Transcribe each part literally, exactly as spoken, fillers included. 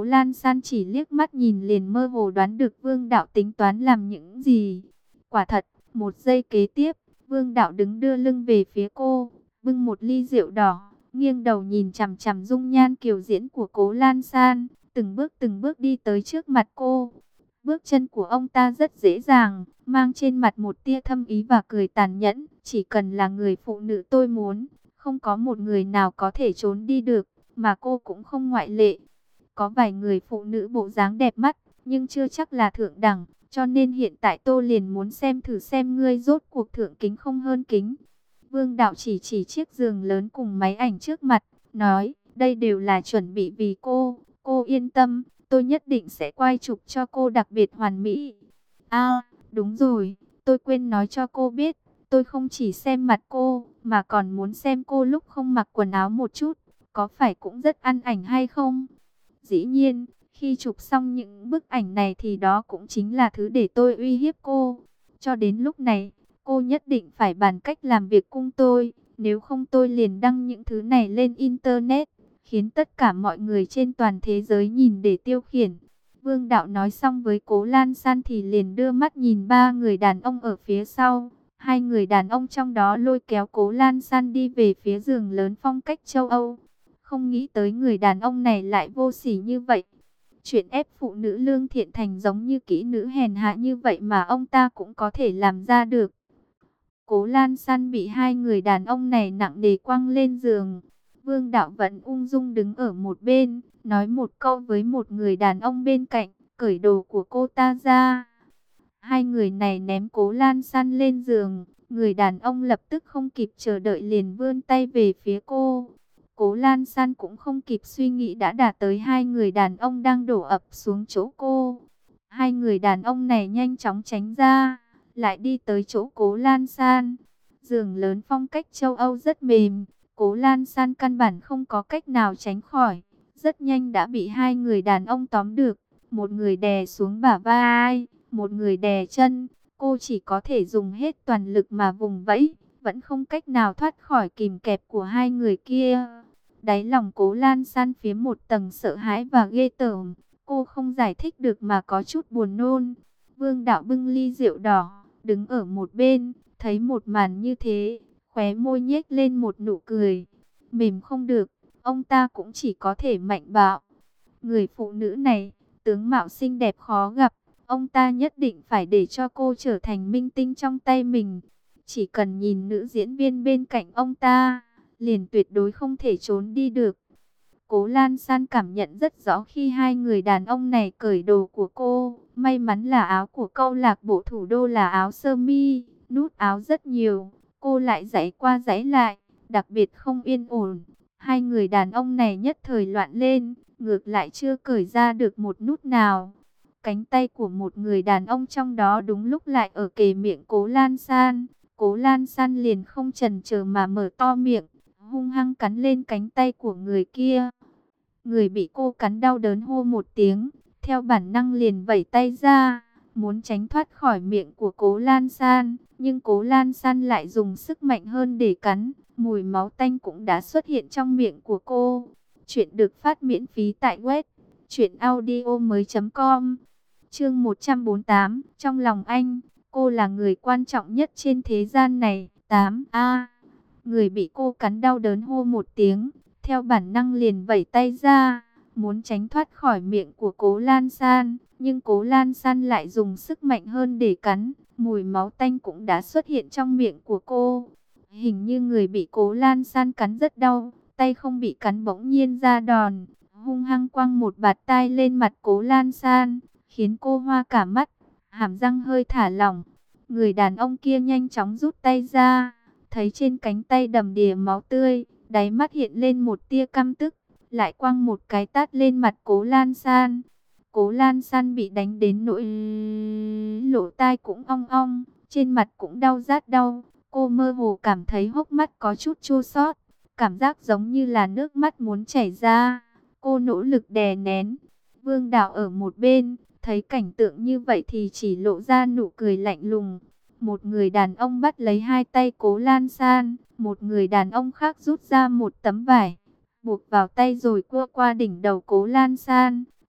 Cố Lan San chỉ liếc mắt nhìn liền mơ hồ đoán được Vương Đạo tính toán làm những gì. Quả thật, một giây kế tiếp, Vương Đạo đứng đưa lưng về phía cô, bưng một ly rượu đỏ, nghiêng đầu nhìn chằm chằm dung nhan kiều diễm của Cố Lan San, từng bước từng bước đi tới trước mặt cô. Bước chân của ông ta rất dễ dàng, mang trên mặt một tia thâm ý và cười tàn nhẫn. Chỉ cần là người phụ nữ tôi muốn, không có một người nào có thể trốn đi được, mà cô cũng không ngoại lệ. Có vài người phụ nữ bộ dáng đẹp mắt, nhưng chưa chắc là thượng đẳng, cho nên hiện tại tôi liền muốn xem thử xem ngươi rốt cuộc thượng kính không hơn kính. Vương Đạo chỉ chỉ chiếc giường lớn cùng máy ảnh trước mặt, nói, đây đều là chuẩn bị vì cô, cô yên tâm, tôi nhất định sẽ quay chụp cho cô đặc biệt hoàn mỹ. À, đúng rồi, tôi quên nói cho cô biết, tôi không chỉ xem mặt cô, mà còn muốn xem cô lúc không mặc quần áo một chút, có phải cũng rất ăn ảnh hay không? Dĩ nhiên, khi chụp xong những bức ảnh này thì đó cũng chính là thứ để tôi uy hiếp cô. Cho đến lúc này, cô nhất định phải bàn cách làm việc cùng tôi, nếu không tôi liền đăng những thứ này lên Internet, khiến tất cả mọi người trên toàn thế giới nhìn để tiêu khiển. Vương Đạo nói xong với Cố Lan San thì liền đưa mắt nhìn ba người đàn ông ở phía sau. Hai người đàn ông trong đó lôi kéo Cố Lan San đi về phía giường lớn phong cách châu Âu. Không nghĩ tới người đàn ông này lại vô sỉ như vậy. Chuyện ép phụ nữ lương thiện thành giống như kỹ nữ hèn hạ như vậy mà ông ta cũng có thể làm ra được. Cố Lan San bị hai người đàn ông này nặng nề quăng lên giường. Vương Đạo vẫn ung dung đứng ở một bên, nói một câu với một người đàn ông bên cạnh, cởi đồ của cô ta ra. Hai người này ném Cố Lan San lên giường, người đàn ông lập tức không kịp chờ đợi liền vươn tay về phía cô. Cố Lan San cũng không kịp suy nghĩ đã đạt tới hai người đàn ông đang đổ ập xuống chỗ cô. Hai người đàn ông này nhanh chóng tránh ra, lại đi tới chỗ Cố Lan San. Giường lớn phong cách châu Âu rất mềm, Cố Lan San căn bản không có cách nào tránh khỏi. Rất nhanh đã bị hai người đàn ông tóm được, một người đè xuống bả vai, một người đè chân. Cô chỉ có thể dùng hết toàn lực mà vùng vẫy, vẫn không cách nào thoát khỏi kìm kẹp của hai người kia. Đáy lòng Cố Lan San phía một tầng sợ hãi và ghê tởm. Cô không giải thích được mà có chút buồn nôn. Vương Đạo bưng ly rượu đỏ, đứng ở một bên, thấy một màn như thế, khóe môi nhếch lên một nụ cười. Mềm không được, ông ta cũng chỉ có thể mạnh bạo. Người phụ nữ này, tướng mạo xinh đẹp khó gặp, ông ta nhất định phải để cho cô trở thành minh tinh trong tay mình. Chỉ cần nhìn nữ diễn viên bên cạnh ông ta, liền tuyệt đối không thể trốn đi được. Cố Lan San cảm nhận rất rõ khi hai người đàn ông này cởi đồ của cô. May mắn là áo của câu lạc bộ thủ đô là áo sơ mi, nút áo rất nhiều. Cô lại giãy qua giãy lại, đặc biệt không yên ổn. Hai người đàn ông này nhất thời loạn lên, ngược lại chưa cởi ra được một nút nào. Cánh tay của một người đàn ông trong đó đúng lúc lại ở kề miệng Cố Lan San. Cố Lan San liền không chần chờ mà mở to miệng, hung hăng cắn lên cánh tay của người kia. Người bị cô cắn đau đớn hô một tiếng, theo bản năng liền vẩy tay ra, muốn tránh thoát khỏi miệng của Cố Lan San. Nhưng Cố Lan San lại dùng sức mạnh hơn để cắn, mùi máu tanh cũng đã xuất hiện trong miệng của cô. Chuyện được phát miễn phí tại web truyện audio mới chấm com. Chương một trăm bốn mươi tám, trong lòng anh, cô là người quan trọng nhất trên thế gian này. tám a. Người bị cô cắn đau đớn hô một tiếng, theo bản năng liền vẩy tay ra, muốn tránh thoát khỏi miệng của Cố Lan San. Nhưng Cố Lan San lại dùng sức mạnh hơn để cắn, mùi máu tanh cũng đã xuất hiện trong miệng của cô. Hình như người bị Cố Lan San cắn rất đau, tay không bị cắn bỗng nhiên ra đòn, hung hăng quăng một bạt tai lên mặt Cố Lan San, khiến cô hoa cả mắt, hàm răng hơi thả lỏng. Người đàn ông kia nhanh chóng rút tay ra, thấy trên cánh tay đầm đìa máu tươi, đáy mắt hiện lên một tia căm tức, lại quăng một cái tát lên mặt Cố Lan San. Cố Lan San bị đánh đến nỗi lỗ tai cũng ong ong, trên mặt cũng đau rát đau. Cô mơ hồ cảm thấy hốc mắt có chút chua xót, cảm giác giống như là nước mắt muốn chảy ra. Cô nỗ lực đè nén. Vương Đạo ở một bên, thấy cảnh tượng như vậy thì chỉ lộ ra nụ cười lạnh lùng. Một người đàn ông bắt lấy hai tay Cố Lan San, một người đàn ông khác rút ra một tấm vải, buộc vào tay rồi cua qua đỉnh đầu Cố Lan San.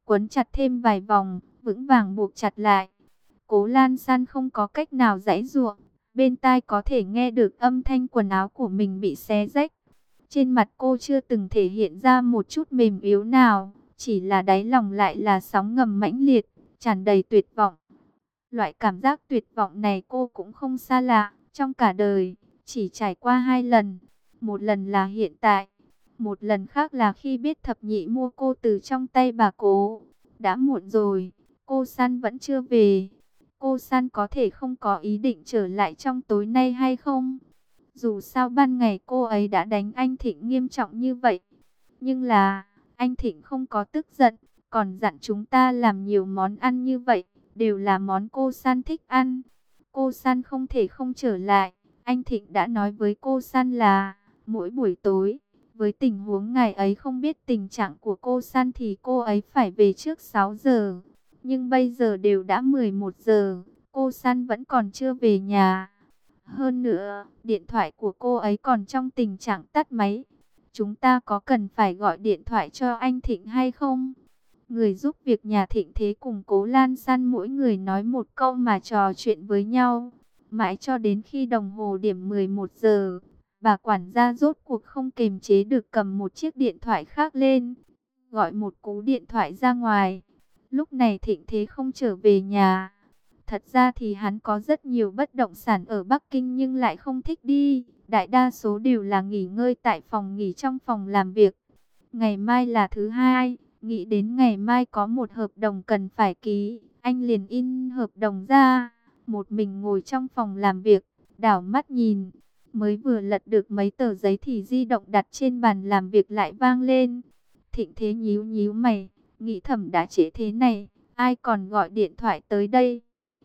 quấn chặt thêm vài vòng, vững vàng buộc chặt lại. Cố Lan San không có cách nào giãy giụa, bên tai có thể nghe được âm thanh quần áo của mình bị xé rách. Trên mặt cô chưa từng thể hiện ra một chút mềm yếu nào, chỉ là đáy lòng lại là sóng ngầm mãnh liệt, tràn đầy tuyệt vọng. Loại cảm giác tuyệt vọng này cô cũng không xa lạ, trong cả đời, chỉ trải qua hai lần. Một lần là hiện tại, một lần khác là khi biết thập nhị mua cô từ trong tay bà Cố. Đã muộn rồi, cô San vẫn chưa về. Cô San có thể không có ý định trở lại trong tối nay hay không? Dù sao ban ngày cô ấy đã đánh anh Thịnh nghiêm trọng như vậy. Nhưng là, anh Thịnh không có tức giận, còn dặn chúng ta làm nhiều món ăn như vậy, đều là món cô San thích ăn. Cô San không thể không trở lại. Anh Thịnh đã nói với cô San là, mỗi buổi tối, với tình huống ngày ấy không biết tình trạng của cô San thì cô ấy phải về trước sáu giờ. Nhưng bây giờ đều đã mười một giờ, cô San vẫn còn chưa về nhà. Hơn nữa, điện thoại của cô ấy còn trong tình trạng tắt máy. Chúng ta có cần phải gọi điện thoại cho anh Thịnh hay không? Người giúp việc nhà Thịnh Thế cùng Cố Lan San mỗi người nói một câu mà trò chuyện với nhau. Mãi cho đến khi đồng hồ điểm mười một giờ, bà quản gia rốt cuộc không kềm chế được cầm một chiếc điện thoại khác lên, gọi một cú điện thoại ra ngoài. Lúc này Thịnh Thế không trở về nhà. Thật ra thì hắn có rất nhiều bất động sản ở Bắc Kinh nhưng lại không thích đi. Đại đa số đều là nghỉ ngơi tại phòng nghỉ trong phòng làm việc. Ngày mai là thứ hai, nghĩ đến ngày mai có một hợp đồng cần phải ký. Anh liền in hợp đồng ra, một mình ngồi trong phòng làm việc, đảo mắt nhìn. Mới vừa lật được mấy tờ giấy thì di động đặt trên bàn làm việc lại vang lên. Thịnh Thế nhíu nhíu mày, nghĩ thầm đã trễ thế này, ai còn gọi điện thoại tới đây.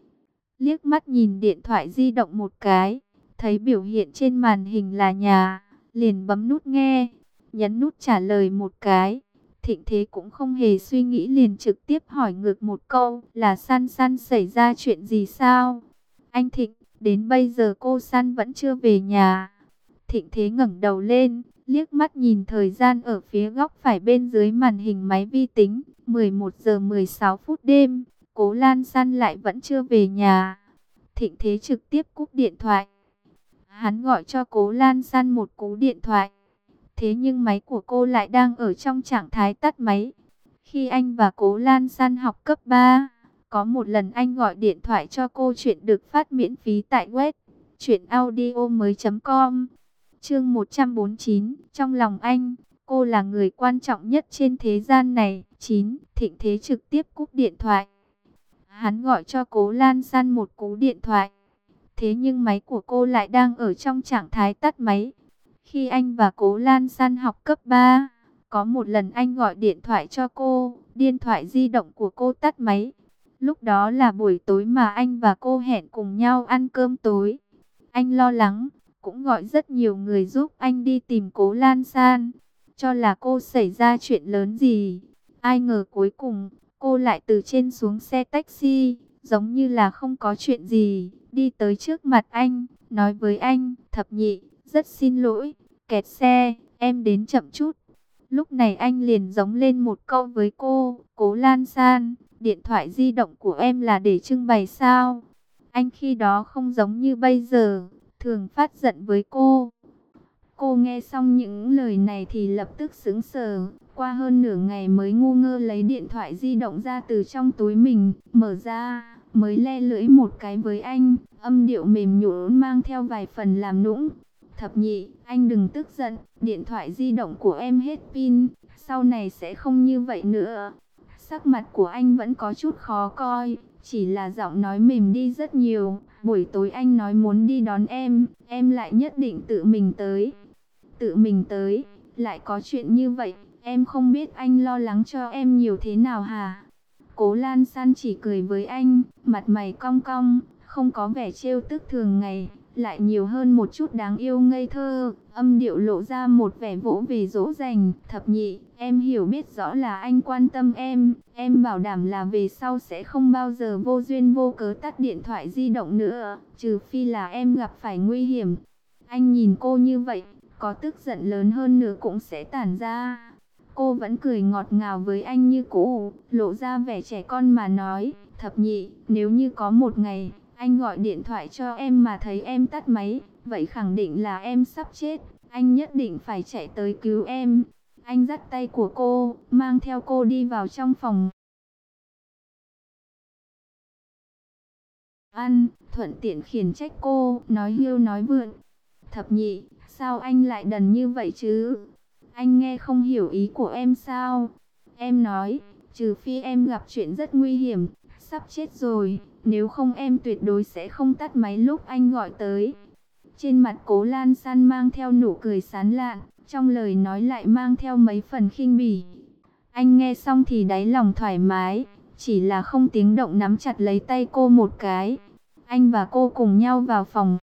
Liếc mắt nhìn điện thoại di động một cái, thấy biểu hiện trên màn hình là nhà, liền bấm nút nghe, nhấn nút trả lời một cái. Thịnh Thế cũng không hề suy nghĩ liền trực tiếp hỏi ngược một câu, là San San xảy ra chuyện gì sao? Anh Thịnh, đến bây giờ cô San vẫn chưa về nhà. Thịnh Thế ngẩng đầu lên, liếc mắt nhìn thời gian ở phía góc phải bên dưới màn hình máy vi tính, mười một giờ mười sáu phút đêm. Cố Lan San lại vẫn chưa về nhà. Thịnh Thế trực tiếp cúp điện thoại. Hắn gọi cho Cố Lan San một cú điện thoại. Thế nhưng máy của cô lại đang ở trong trạng thái tắt máy. Khi anh và Cố Lan San học cấp ba, có một lần anh gọi điện thoại cho cô chuyện được phát miễn phí tại web truyện audio mới chấm com. Chương một trăm bốn mươi chín, trong lòng anh, cô là người quan trọng nhất trên thế gian này. chín. Thịnh Thế trực tiếp cúp điện thoại. Hắn gọi cho Cố Lan San một cú điện thoại. Thế nhưng máy của cô lại đang ở trong trạng thái tắt máy. Khi anh và Cố Lan San học cấp ba, có một lần anh gọi điện thoại cho cô, điện thoại di động của cô tắt máy. Lúc đó là buổi tối mà anh và cô hẹn cùng nhau ăn cơm tối. Anh lo lắng, cũng gọi rất nhiều người giúp anh đi tìm Cố Lan San, cho là cô xảy ra chuyện lớn gì. Ai ngờ cuối cùng, cô lại từ trên xuống xe taxi, giống như là không có chuyện gì, đi tới trước mặt anh, nói với anh, thập nhị, rất xin lỗi, kẹt xe, em đến chậm chút. Lúc này anh liền giống lên một câu với cô, Cố Lan San, điện thoại di động của em là để trưng bày sao? Anh khi đó không giống như bây giờ, thường phát giận với cô. Cô nghe xong những lời này thì lập tức sững sờ, qua hơn nửa ngày mới ngu ngơ lấy điện thoại di động ra từ trong túi mình, mở ra, mới le lưỡi một cái với anh, âm điệu mềm nhũn mang theo vài phần làm nũng. Thập nhị, anh đừng tức giận, điện thoại di động của em hết pin, sau này sẽ không như vậy nữa. Sắc mặt của anh vẫn có chút khó coi, chỉ là giọng nói mềm đi rất nhiều. Buổi tối anh nói muốn đi đón em, em lại nhất định tự mình tới. Tự mình tới, lại có chuyện như vậy, em không biết anh lo lắng cho em nhiều thế nào hả? Cố Lan San chỉ cười với anh, mặt mày cong cong, không có vẻ trêu tức thường ngày, lại nhiều hơn một chút đáng yêu ngây thơ, âm điệu lộ ra một vẻ vỗ về dỗ dành. Thập nhị, em hiểu biết rõ là anh quan tâm em, em bảo đảm là về sau sẽ không bao giờ vô duyên vô cớ tắt điện thoại di động nữa, trừ phi là em gặp phải nguy hiểm. Anh nhìn cô như vậy, có tức giận lớn hơn nữa cũng sẽ tản ra. Cô vẫn cười ngọt ngào với anh như cũ, lộ ra vẻ trẻ con mà nói, Thập Nhị, nếu như có một ngày, anh gọi điện thoại cho em mà thấy em tắt máy, vậy khẳng định là em sắp chết, anh nhất định phải chạy tới cứu em. Anh dắt tay của cô, mang theo cô đi vào trong phòng ăn, thuận tiện khiển trách cô, nói hiêu nói vượn. Thập Nhị, sao anh lại đần như vậy chứ? Anh nghe không hiểu ý của em sao? Em nói, trừ phi em gặp chuyện rất nguy hiểm, sắp chết rồi, nếu không em tuyệt đối sẽ không tắt máy lúc anh gọi tới. Trên mặt Cố Lan San mang theo nụ cười sán lạn, trong lời nói lại mang theo mấy phần khinh bỉ. Anh nghe xong thì đáy lòng thoải mái, chỉ là không tiếng động nắm chặt lấy tay cô một cái. Anh và cô cùng nhau vào phòng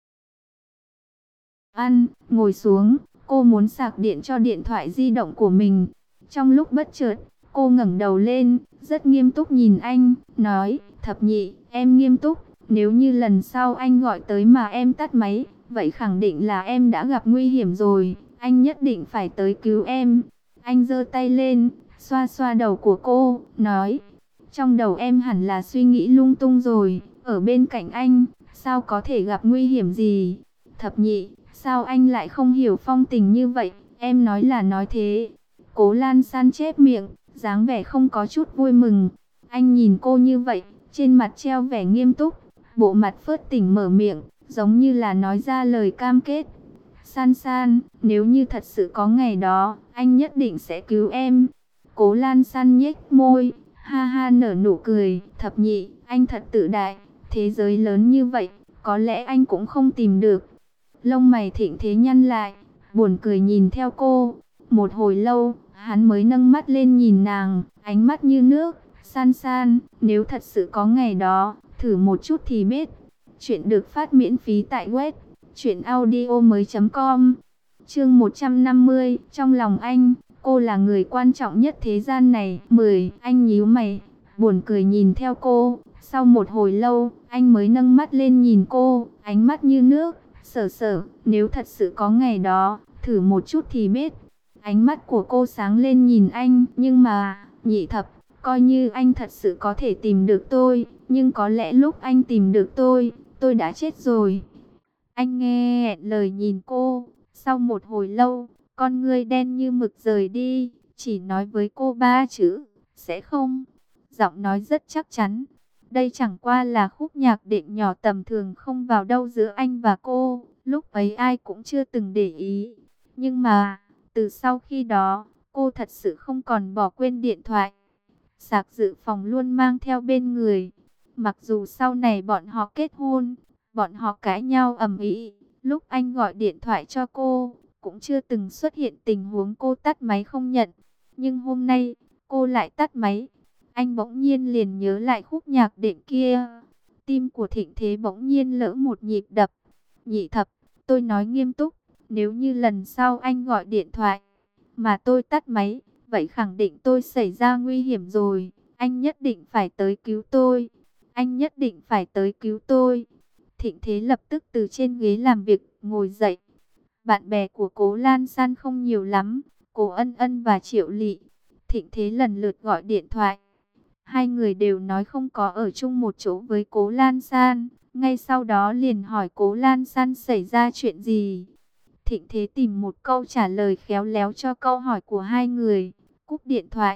ăn, ngồi xuống, cô muốn sạc điện cho điện thoại di động của mình. Trong lúc bất chợt, cô ngẩng đầu lên, rất nghiêm túc nhìn anh, nói, Thập Nhị, em nghiêm túc, nếu như lần sau anh gọi tới mà em tắt máy, vậy khẳng định là em đã gặp nguy hiểm rồi, anh nhất định phải tới cứu em. Anh giơ tay lên, xoa xoa đầu của cô, nói, trong đầu em hẳn là suy nghĩ lung tung rồi, ở bên cạnh anh, sao có thể gặp nguy hiểm gì? Thập Nhị, sao anh lại không hiểu phong tình như vậy, em nói là nói thế. Cố Lan San chép miệng, dáng vẻ không có chút vui mừng. Anh nhìn cô như vậy, trên mặt treo vẻ nghiêm túc, bộ mặt phớt tỉnh mở miệng, giống như là nói ra lời cam kết. San San, nếu như thật sự có ngày đó, anh nhất định sẽ cứu em. Cố Lan San nhếch môi, ha ha nở nụ cười, Thập Nhị, anh thật tự đại, thế giới lớn như vậy, có lẽ anh cũng không tìm được. Lông mày Thịnh Thế nhăn lại, buồn cười nhìn theo cô. Một hồi lâu, hắn mới nâng mắt lên nhìn nàng, ánh mắt như nước. San San, nếu thật sự có ngày đó, thử một chút thì biết. Chuyện được phát miễn phí tại web truyện audio mới chấm com. Chương một trăm năm mươi, trong lòng anh, cô là người quan trọng nhất thế gian này. mười, anh nhíu mày, buồn cười nhìn theo cô. Sau một hồi lâu, anh mới nâng mắt lên nhìn cô, ánh mắt như nước. Sở Sở, nếu thật sự có ngày đó, thử một chút thì biết. Ánh mắt của cô sáng lên nhìn anh, nhưng mà, Nhị Thập, coi như anh thật sự có thể tìm được tôi, nhưng có lẽ lúc anh tìm được tôi, tôi đã chết rồi. Anh nghe lời nhìn cô, sau một hồi lâu, con ngươi đen như mực rời đi, chỉ nói với cô ba chữ, sẽ không. Giọng nói rất chắc chắn. Đây chẳng qua là khúc nhạc đệm nhỏ tầm thường không vào đâu giữa anh và cô, lúc ấy ai cũng chưa từng để ý. Nhưng mà, từ sau khi đó, cô thật sự không còn bỏ quên điện thoại. Sạc dự phòng luôn mang theo bên người. Mặc dù sau này bọn họ kết hôn, bọn họ cãi nhau ầm ĩ, lúc anh gọi điện thoại cho cô, cũng chưa từng xuất hiện tình huống cô tắt máy không nhận. Nhưng hôm nay, cô lại tắt máy. Anh bỗng nhiên liền nhớ lại khúc nhạc đệm kia. Tim của Thịnh Thế bỗng nhiên lỡ một nhịp đập. Nhị Thập, tôi nói nghiêm túc, nếu như lần sau anh gọi điện thoại, mà tôi tắt máy, vậy khẳng định tôi xảy ra nguy hiểm rồi. Anh nhất định phải tới cứu tôi. Anh nhất định phải tới cứu tôi. Thịnh Thế lập tức từ trên ghế làm việc, ngồi dậy. Bạn bè của Cố Lan San không nhiều lắm, Cố Ân Ân và Triệu Lị. Thịnh Thế lần lượt gọi điện thoại. Hai người đều nói không có ở chung một chỗ với Cố Lan San. Ngay sau đó liền hỏi Cố Lan San xảy ra chuyện gì. Thịnh Thế tìm một câu trả lời khéo léo cho câu hỏi của hai người. Cúp điện thoại.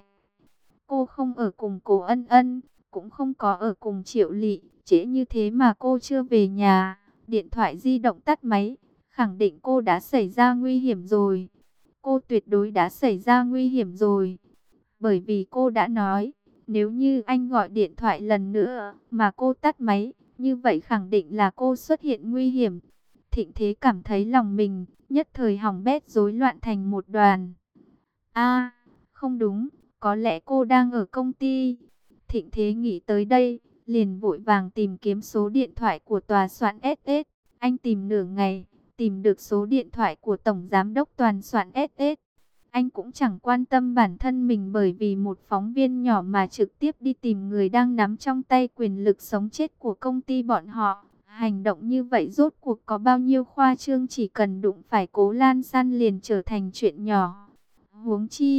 Cô không ở cùng Cố Ân Ân, cũng không có ở cùng Triệu Lị. Trễ như thế mà cô chưa về nhà. Điện thoại di động tắt máy. Khẳng định cô đã xảy ra nguy hiểm rồi. Cô tuyệt đối đã xảy ra nguy hiểm rồi. Bởi vì cô đã nói, nếu như anh gọi điện thoại lần nữa mà cô tắt máy, như vậy khẳng định là cô xuất hiện nguy hiểm. Thịnh Thế cảm thấy lòng mình nhất thời hỏng bét rối loạn thành một đoàn. A, không đúng, có lẽ cô đang ở công ty. Thịnh Thế nghĩ tới đây, liền vội vàng tìm kiếm số điện thoại của tòa soạn ét ét. Anh tìm nửa ngày, tìm được số điện thoại của Tổng Giám đốc Toàn soạn ét ét. Anh cũng chẳng quan tâm bản thân mình bởi vì một phóng viên nhỏ mà trực tiếp đi tìm người đang nắm trong tay quyền lực sống chết của công ty bọn họ. Hành động như vậy rốt cuộc có bao nhiêu khoa trương, chỉ cần đụng phải Cố Lan San liền trở thành chuyện nhỏ. Huống chi,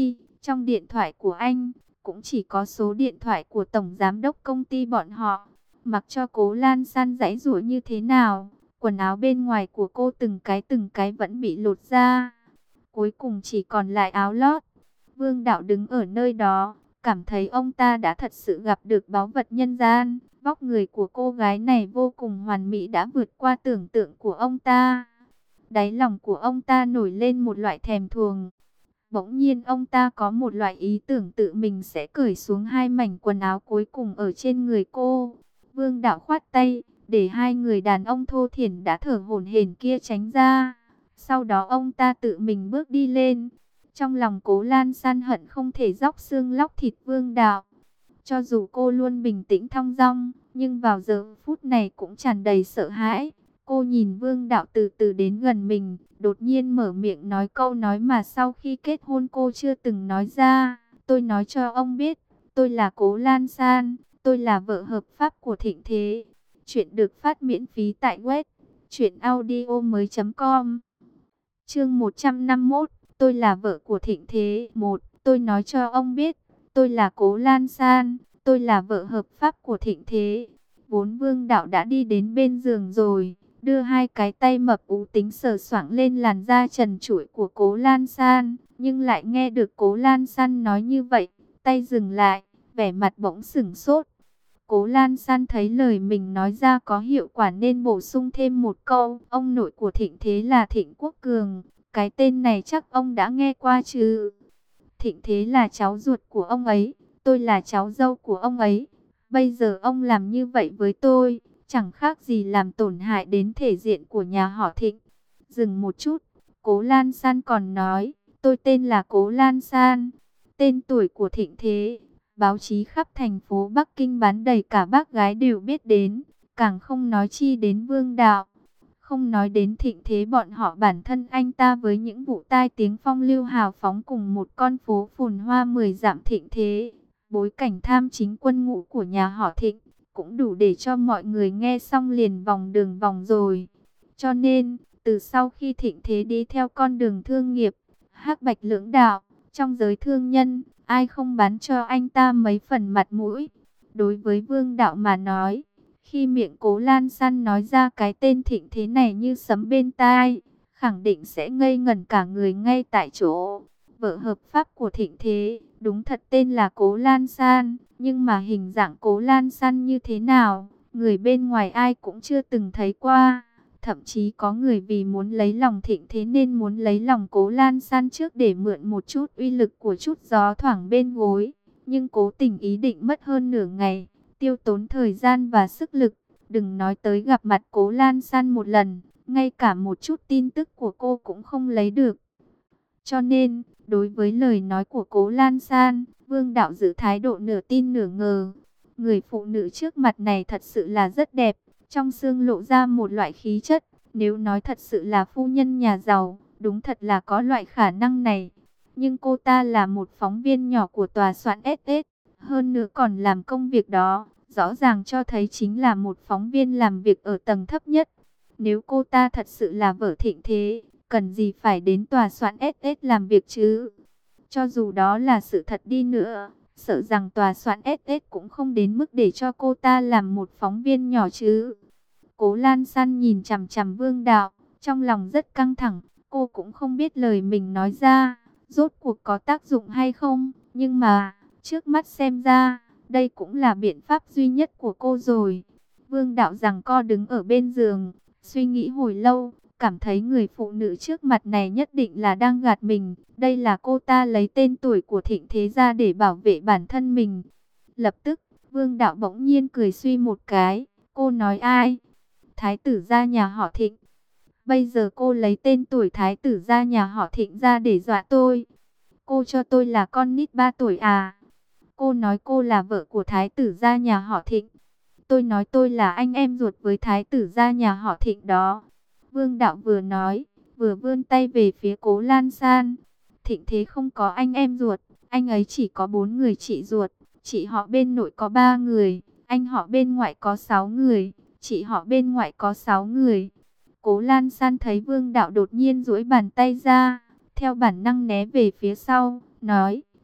Trong điện thoại của anh, cũng chỉ có số điện thoại của tổng giám đốc công ty bọn họ. Mặc cho Cố Lan San giãy giụa như thế nào, quần áo bên ngoài của cô từng cái từng cái vẫn bị lột ra. Cuối cùng chỉ còn lại áo lót. Vương Đạo đứng ở nơi đó, cảm thấy ông ta đã thật sự gặp được báu vật nhân gian. Vóc người của cô gái này vô cùng hoàn mỹ, đã vượt qua tưởng tượng của ông ta. Đáy lòng của ông ta nổi lên một loại thèm thuồng. Bỗng nhiên ông ta có một loại ý tưởng tự mình sẽ cởi xuống hai mảnh quần áo cuối cùng ở trên người cô. Vương Đạo khoát tay, để hai người đàn ông thô thiển đã thở hổn hển kia tránh ra. Sau đó ông ta tự mình bước đi lên. Trong lòng Cố Lan San hận không thể róc xương lóc thịt Vương Đạo. Cho dù cô luôn bình tĩnh thong dong, nhưng vào giờ phút này cũng tràn đầy sợ hãi. Cô nhìn Vương Đạo từ từ đến gần mình, đột nhiên mở miệng nói câu nói mà sau khi kết hôn cô chưa từng nói ra. Tôi nói cho ông biết, tôi là Cố Lan San, tôi là vợ hợp pháp của Thịnh Thế. Chuyện được phát miễn phí tại web truyện audio mới chấm com. Chương một trăm năm mươi mốt, tôi là vợ của Thịnh Thế. Một, tôi nói cho ông biết, tôi là Cố Lan San, tôi là vợ hợp pháp của Thịnh Thế. Vốn Vương Đạo đã đi đến bên giường rồi, đưa hai cái tay mập ú tính sờ soạng lên làn da trần trụi của Cố Lan San, nhưng lại nghe được Cố Lan San nói như vậy, tay dừng lại, vẻ mặt bỗng sửng sốt. Cố Lan San thấy lời mình nói ra có hiệu quả nên bổ sung thêm một câu, ông nội của Thịnh Thế là Thịnh Quốc Cường, cái tên này chắc ông đã nghe qua chứ. Thịnh Thế là cháu ruột của ông ấy, tôi là cháu dâu của ông ấy. Bây giờ ông làm như vậy với tôi, chẳng khác gì làm tổn hại đến thể diện của nhà họ Thịnh. Dừng một chút, Cố Lan San còn nói, tôi tên là Cố Lan San, tên tuổi của Thịnh Thế. Báo chí khắp thành phố Bắc Kinh bán đầy, cả bác gái đều biết đến, càng không nói chi đến Vương Đạo. Không nói đến Thịnh Thế bọn họ, bản thân anh ta với những vụ tai tiếng phong lưu hào phóng cùng một con phố phồn hoa mười dặm Thịnh Thế, bối cảnh tham chính quân ngũ của nhà họ Thịnh, cũng đủ để cho mọi người nghe xong liền vòng đường vòng rồi. Cho nên, từ sau khi Thịnh Thế đi theo con đường thương nghiệp, hắc bạch lưỡng đạo, trong giới thương nhân, ai không bán cho anh ta mấy phần mặt mũi. Đối với Vương Đạo mà nói, khi miệng Cố Lan San nói ra cái tên Thịnh Thế này như sấm bên tai, khẳng định sẽ ngây ngẩn cả người ngay tại chỗ. Vợ hợp pháp của Thịnh Thế, đúng thật tên là Cố Lan San, nhưng mà hình dạng Cố Lan San như thế nào, người bên ngoài ai cũng chưa từng thấy qua. Thậm chí có người vì muốn lấy lòng Thịnh Thế nên muốn lấy lòng Cố Lan San trước để mượn một chút uy lực của chút gió thoảng bên gối. Nhưng cố tình ý định mất hơn nửa ngày, tiêu tốn thời gian và sức lực. Đừng nói tới gặp mặt Cố Lan San một lần, ngay cả một chút tin tức của cô cũng không lấy được. Cho nên, đối với lời nói của Cố Lan San, Vương Đạo giữ thái độ nửa tin nửa ngờ. Người phụ nữ trước mặt này thật sự là rất đẹp, trong xương lộ ra một loại khí chất. Nếu nói thật sự là phu nhân nhà giàu, đúng thật là có loại khả năng này. Nhưng cô ta là một phóng viên nhỏ của tòa soạn ét ét, hơn nữa còn làm công việc đó, rõ ràng cho thấy chính là một phóng viên làm việc ở tầng thấp nhất. Nếu cô ta thật sự là vợ Thịnh Thế, cần gì phải đến tòa soạn ét ét làm việc chứ? Cho dù đó là sự thật đi nữa, sợ rằng tòa soạn ét ét cũng không đến mức để cho cô ta làm một phóng viên nhỏ chứ. Cố Lan San nhìn chằm chằm Vương Đạo, trong lòng rất căng thẳng, cô cũng không biết lời mình nói ra, rốt cuộc có tác dụng hay không, nhưng mà, trước mắt xem ra, đây cũng là biện pháp duy nhất của cô rồi. Vương Đạo giằng co đứng ở bên giường, suy nghĩ hồi lâu, cảm thấy người phụ nữ trước mặt này nhất định là đang gạt mình. Đây là cô ta lấy tên tuổi của Thịnh Thế ra để bảo vệ bản thân mình. Lập tức, Vương Đạo bỗng nhiên cười suy một cái. Cô nói ai? Thái tử gia nhà họ Thịnh. Bây giờ cô lấy tên tuổi thái tử gia nhà họ Thịnh ra để dọa tôi. Cô cho tôi là con nít ba tuổi à? Cô nói cô là vợ của thái tử gia nhà họ Thịnh. Tôi nói tôi là anh em ruột với thái tử gia nhà họ Thịnh đó. Vương Đạo vừa nói, vừa vươn tay về phía Cố Lan San. Thịnh Thế không có anh em ruột, anh ấy chỉ có bốn người chị ruột. Chị họ bên nội có ba người, anh họ bên ngoại có sáu người, chị họ bên ngoại có sáu người. Cố Lan San thấy Vương Đạo đột nhiên duỗi bàn tay ra, theo bản năng né về phía sau, nói,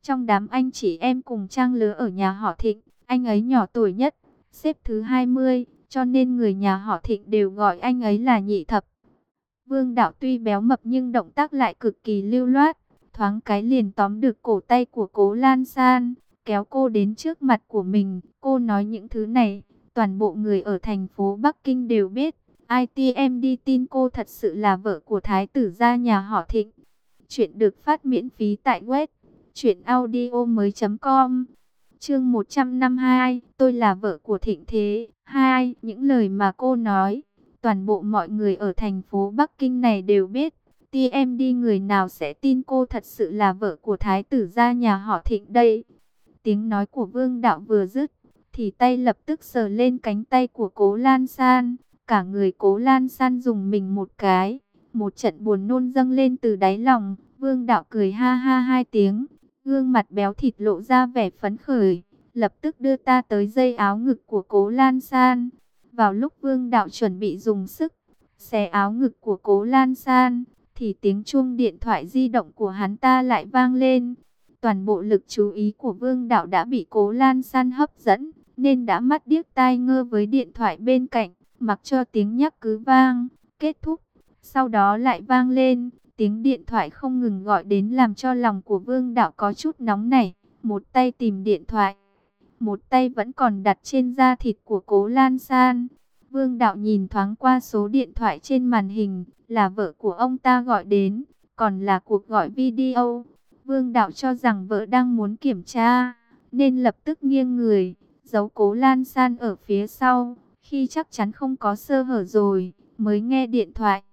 Trong đám anh chị em cùng trang lứa ở nhà họ Thịnh, anh ấy nhỏ tuổi nhất, xếp thứ hai mươi, cho nên người nhà họ Thịnh đều gọi anh ấy là nhị thập. Vương Đạo tuy béo mập nhưng động tác lại cực kỳ lưu loát, thoáng cái liền tóm được cổ tay của Cố Lan San, kéo cô đến trước mặt của mình. Cô nói những thứ này, toàn bộ người ở thành phố Bắc Kinh đều biết. i tê em đi tin cô thật sự là vợ của thái tử gia nhà họ Thịnh. Chuyện được phát miễn phí tại web truyện audio mới chấm com. Chương một trăm năm mươi hai, tôi là vợ của Thịnh Thế. Hai, những lời mà cô nói, toàn bộ mọi người ở thành phố Bắc Kinh này đều biết. tê em đi người nào sẽ tin cô thật sự là vợ của thái tử gia nhà họ Thịnh đây. Tiếng nói của Vương Đạo vừa dứt, thì tay lập tức sờ lên cánh tay của Cố Lan San. Cả người Cố Lan San dùng mình một cái, một trận buồn nôn dâng lên từ đáy lòng. Vương Đạo cười ha ha hai tiếng, gương mặt béo thịt lộ ra vẻ phấn khởi, lập tức đưa ta tới dây áo ngực của Cố Lan San. Vào lúc Vương Đạo chuẩn bị dùng sức xé áo ngực của Cố Lan San, thì tiếng chuông điện thoại di động của hắn ta lại vang lên. Toàn bộ lực chú ý của Vương Đạo đã bị Cố Lan San hấp dẫn, nên đã mắt điếc tai ngơ với điện thoại bên cạnh, mặc cho tiếng nhắc cứ vang, kết thúc, sau đó lại vang lên. Tiếng điện thoại không ngừng gọi đến làm cho lòng của Vương Đạo có chút nóng nảy. Một tay tìm điện thoại, một tay vẫn còn đặt trên da thịt của Cố Lan San. Vương Đạo nhìn thoáng qua số điện thoại trên màn hình, là vợ của ông ta gọi đến, còn là cuộc gọi video. Vương Đạo cho rằng vợ đang muốn kiểm tra, nên lập tức nghiêng người, giấu Cố Lan San ở phía sau. Khi chắc chắn không có sơ hở rồi, mới nghe điện thoại.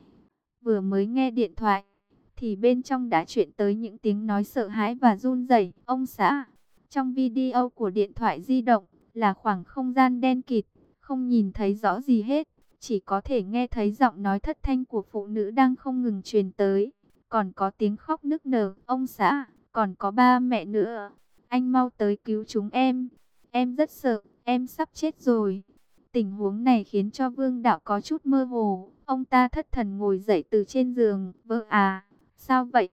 Vừa mới nghe điện thoại, thì bên trong đã chuyển tới những tiếng nói sợ hãi và run rẩy. Ông xã, trong video của điện thoại di động, là khoảng không gian đen kịt, không nhìn thấy rõ gì hết. Chỉ có thể nghe thấy giọng nói thất thanh của phụ nữ đang không ngừng truyền tới. Còn có tiếng khóc nức nở. Ông xã, còn có ba mẹ nữa. Anh mau tới cứu chúng em. Em rất sợ, em sắp chết rồi. Tình huống này khiến cho Vương Đạo có chút mơ hồ. Ông ta thất thần ngồi dậy từ trên giường. Vợ à, sao vậy?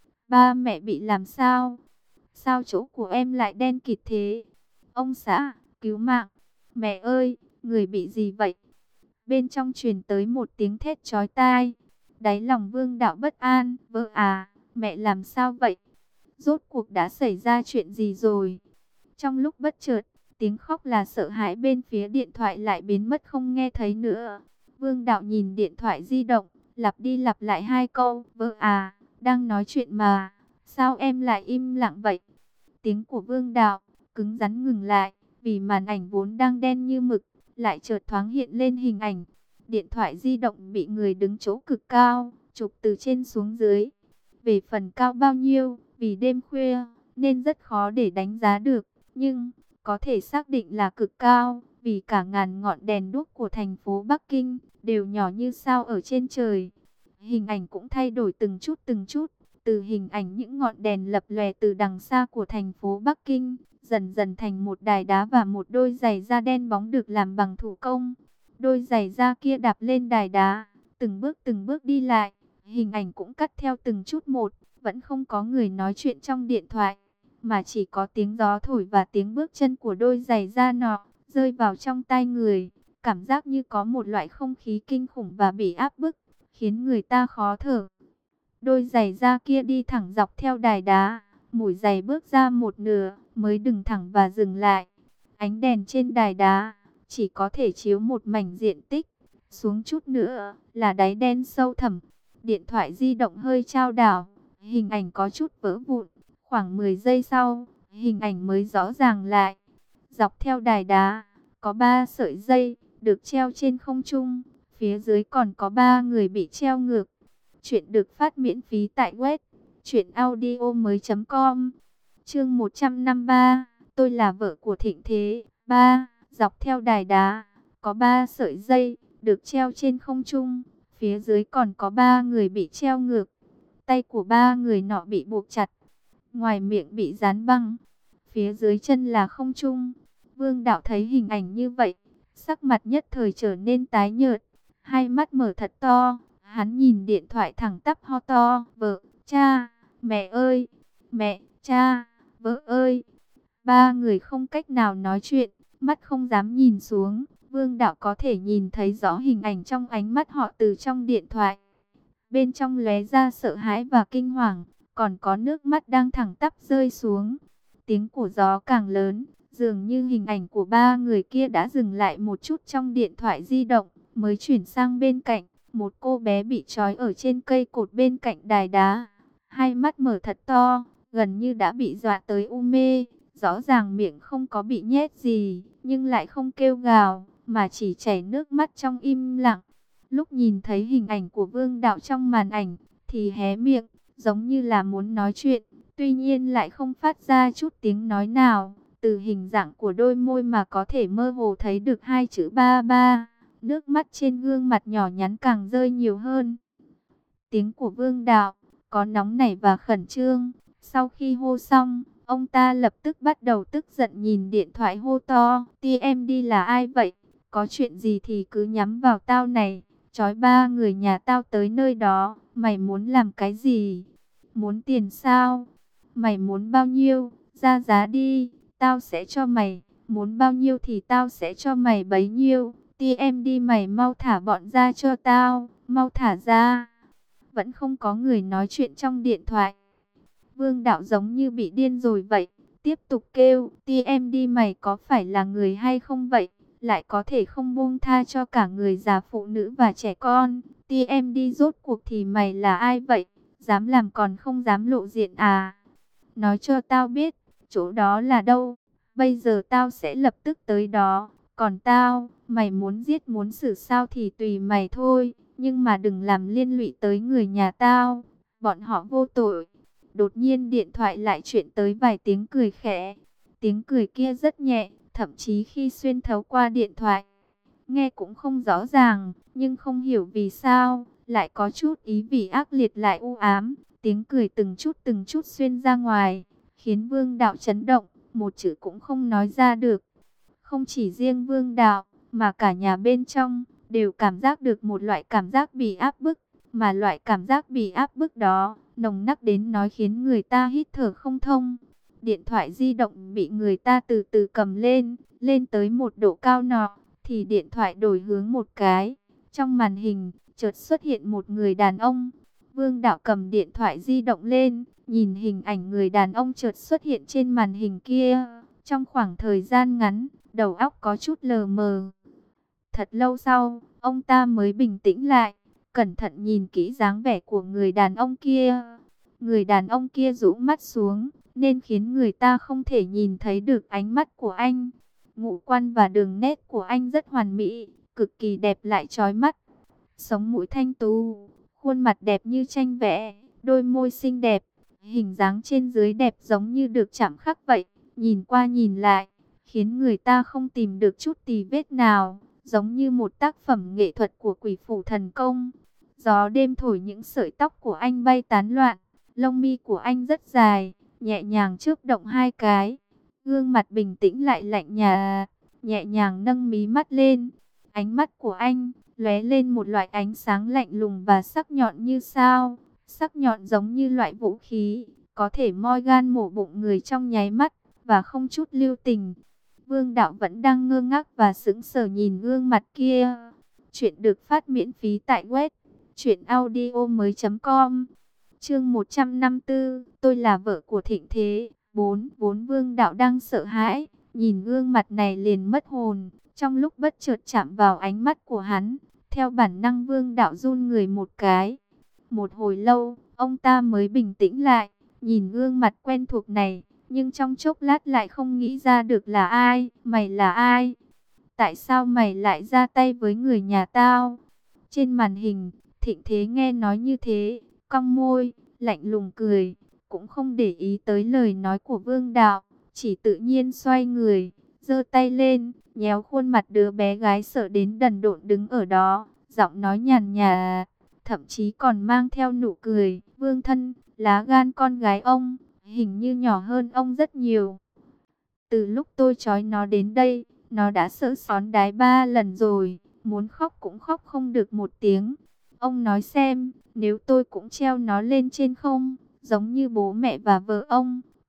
Ba mẹ bị làm sao? Sao chỗ của em lại đen kịt thế? Ông xã, cứu mạng. Mẹ ơi, người bị gì vậy? Bên trong truyền tới một tiếng thét chói tai. Đáy lòng Vương Đạo bất an. Vợ à, mẹ làm sao vậy? Rốt cuộc đã xảy ra chuyện gì rồi? Trong lúc bất chợt, tiếng khóc là sợ hãi bên phía điện thoại lại biến mất không nghe thấy nữa. Vương Đạo nhìn điện thoại di động, lặp đi lặp lại hai câu. Vợ à, đang nói chuyện mà, sao em lại im lặng vậy? Tiếng của Vương Đạo cứng rắn ngừng lại, vì màn ảnh vốn đang đen như mực, lại chợt thoáng hiện lên hình ảnh. Điện thoại di động bị người đứng chỗ cực cao, chụp từ trên xuống dưới. Về phần cao bao nhiêu, vì đêm khuya, nên rất khó để đánh giá được. Nhưng, có thể xác định là cực cao, vì cả ngàn ngọn đèn đuốc của thành phố Bắc Kinh, đều nhỏ như sao ở trên trời. Hình ảnh cũng thay đổi từng chút từng chút, từ hình ảnh những ngọn đèn lập lòe từ đằng xa của thành phố Bắc Kinh, dần dần thành một đài đá và một đôi giày da đen bóng được làm bằng thủ công. Đôi giày da kia đạp lên đài đá, từng bước từng bước đi lại, hình ảnh cũng cắt theo từng chút một, vẫn không có người nói chuyện trong điện thoại, mà chỉ có tiếng gió thổi và tiếng bước chân của đôi giày da nọ rơi vào trong tai người. Cảm giác như có một loại không khí kinh khủng và bị áp bức, khiến người ta khó thở. Đôi giày da kia đi thẳng dọc theo đài đá, mũi giày bước ra một nửa, mới đứng thẳng và dừng lại. Ánh đèn trên đài đá chỉ có thể chiếu một mảnh diện tích, xuống chút nữa là đáy đen sâu thẳm. Điện thoại di động hơi chao đảo, hình ảnh có chút vỡ vụn. Khoảng mười giây sau, hình ảnh mới rõ ràng lại. Dọc theo đài đá, có ba sợi dây, được treo trên không trung. Phía dưới còn có ba người bị treo ngược. Chuyện được phát miễn phí tại web truyện audio mới chấm com. Chương một trăm năm mươi ba, tôi là vợ của Thịnh Thế. Ba, dọc theo đài đá, có ba sợi dây, được treo trên không trung. Phía dưới còn có ba người bị treo ngược. Tay của ba người nọ bị buộc chặt, ngoài miệng bị dán băng, phía dưới chân là không trung. Vương Đạo thấy hình ảnh như vậy, sắc mặt nhất thời trở nên tái nhợt, hai mắt mở thật to. Hắn nhìn điện thoại thẳng tắp ho to. Vợ, cha, mẹ ơi, mẹ, cha. Vợ ơi! Ba người không cách nào nói chuyện, mắt không dám nhìn xuống. Vương Đạo có thể nhìn thấy rõ hình ảnh trong ánh mắt họ từ trong điện thoại. Bên trong lóe ra sợ hãi và kinh hoàng, còn có nước mắt đang thẳng tắp rơi xuống. Tiếng của gió càng lớn, dường như hình ảnh của ba người kia đã dừng lại một chút trong điện thoại di động, mới chuyển sang bên cạnh. Một cô bé bị trói ở trên cây cột bên cạnh đài đá, hai mắt mở thật to, gần như đã bị dọa tới u mê. Rõ ràng miệng không có bị nhét gì, nhưng lại không kêu gào, mà chỉ chảy nước mắt trong im lặng. Lúc nhìn thấy hình ảnh của Vương Đạo trong màn ảnh, thì hé miệng, giống như là muốn nói chuyện, tuy nhiên lại không phát ra chút tiếng nói nào. Từ hình dạng của đôi môi mà có thể mơ hồ thấy được hai chữ ba ba. Nước mắt trên gương mặt nhỏ nhắn càng rơi nhiều hơn. Tiếng của Vương Đạo có nóng nảy và khẩn trương. Sau khi hô xong, ông ta lập tức bắt đầu tức giận nhìn điện thoại hô to: tê em đê là ai vậy? Có chuyện gì thì cứ nhắm vào tao này. Trói ba người nhà tao tới nơi đó. Mày muốn làm cái gì? Muốn tiền sao? Mày muốn bao nhiêu? Ra giá đi, tao sẽ cho mày. Muốn bao nhiêu thì tao sẽ cho mày bấy nhiêu. tê em đê mày mau thả bọn ra cho tao. Mau thả ra. Vẫn không có người nói chuyện trong điện thoại. Vương Đạo giống như bị điên rồi vậy, tiếp tục kêu: tê em đê mày có phải là người hay không vậy? Lại có thể không buông tha cho cả người già, phụ nữ và trẻ con. tê em đê rốt cuộc thì mày là ai vậy? Dám làm còn không dám lộ diện à? Nói cho tao biết, chỗ đó là đâu? Bây giờ tao sẽ lập tức tới đó. Còn tao, mày muốn giết muốn xử sao thì tùy mày thôi. Nhưng mà đừng làm liên lụy tới người nhà tao. Bọn họ vô tội. Đột nhiên điện thoại lại chuyển tới vài tiếng cười khẽ. Tiếng cười kia rất nhẹ, thậm chí khi xuyên thấu qua điện thoại, nghe cũng không rõ ràng, nhưng không hiểu vì sao, lại có chút ý vị ác liệt lại u ám. Tiếng cười từng chút từng chút xuyên ra ngoài, khiến Vương Đạo chấn động, một chữ cũng không nói ra được. Không chỉ riêng Vương Đạo, mà cả nhà bên trong, đều cảm giác được một loại cảm giác bị áp bức. Mà loại cảm giác bị áp bức đó, nồng nặc đến nói khiến người ta hít thở không thông. Điện thoại di động bị người ta từ từ cầm lên, lên tới một độ cao nọ, thì điện thoại đổi hướng một cái. Trong màn hình, chợt xuất hiện một người đàn ông. Vương Đạo cầm điện thoại di động lên, nhìn hình ảnh người đàn ông chợt xuất hiện trên màn hình kia. Trong khoảng thời gian ngắn, đầu óc có chút lờ mờ. Thật lâu sau, ông ta mới bình tĩnh lại, cẩn thận nhìn kỹ dáng vẻ của người đàn ông kia. Người đàn ông kia rũ mắt xuống, nên khiến người ta không thể nhìn thấy được ánh mắt của anh. Ngũ quan và đường nét của anh rất hoàn mỹ, cực kỳ đẹp lại chói mắt. Sống mũi thanh tú, khuôn mặt đẹp như tranh vẽ, đôi môi xinh đẹp, hình dáng trên dưới đẹp giống như được chạm khắc vậy. Nhìn qua nhìn lại, khiến người ta không tìm được chút tì vết nào, giống như một tác phẩm nghệ thuật của quỷ phủ thần công. Gió đêm thổi những sợi tóc của anh bay tán loạn, lông mi của anh rất dài, nhẹ nhàng chớp động hai cái. Gương mặt bình tĩnh lại lạnh nhạt, nhẹ nhàng nâng mí mắt lên. Ánh mắt của anh lóe lên một loại ánh sáng lạnh lùng và sắc nhọn như sao, sắc nhọn giống như loại vũ khí, có thể moi gan mổ bụng người trong nháy mắt, và không chút lưu tình. Vương Đạo vẫn đang ngơ ngác và sững sờ nhìn gương mặt kia. Chuyện được phát miễn phí tại web truyện audio mới chấm com. Chương một trăm năm mươi tư, tôi là vợ của Thịnh Thế. bốn. Vốn Vương Đạo đang sợ hãi, nhìn gương mặt này liền mất hồn. Trong lúc bất chợt chạm vào ánh mắt của hắn, theo bản năng Vương Đạo run người một cái. Một hồi lâu, ông ta mới bình tĩnh lại, nhìn gương mặt quen thuộc này, nhưng trong chốc lát lại không nghĩ ra được là ai. Mày là ai? Tại sao mày lại ra tay với người nhà tao? Trên màn hình, Thịnh Thế nghe nói như thế, cong môi, lạnh lùng cười, cũng không để ý tới lời nói của Vương Đạo, chỉ tự nhiên xoay người, giơ tay lên, nhéo khuôn mặt đứa bé gái sợ đến đần độn đứng ở đó, giọng nói nhàn nhạt, thậm chí còn mang theo nụ cười. Vương thân, lá gan con gái ông, hình như nhỏ hơn ông rất nhiều. Từ lúc tôi trói nó đến đây, nó đã sợ xón đái ba lần rồi, muốn khóc cũng khóc không được một tiếng. Ông nói xem, nếu tôi cũng treo nó lên trên không, giống như bố mẹ và vợ ông,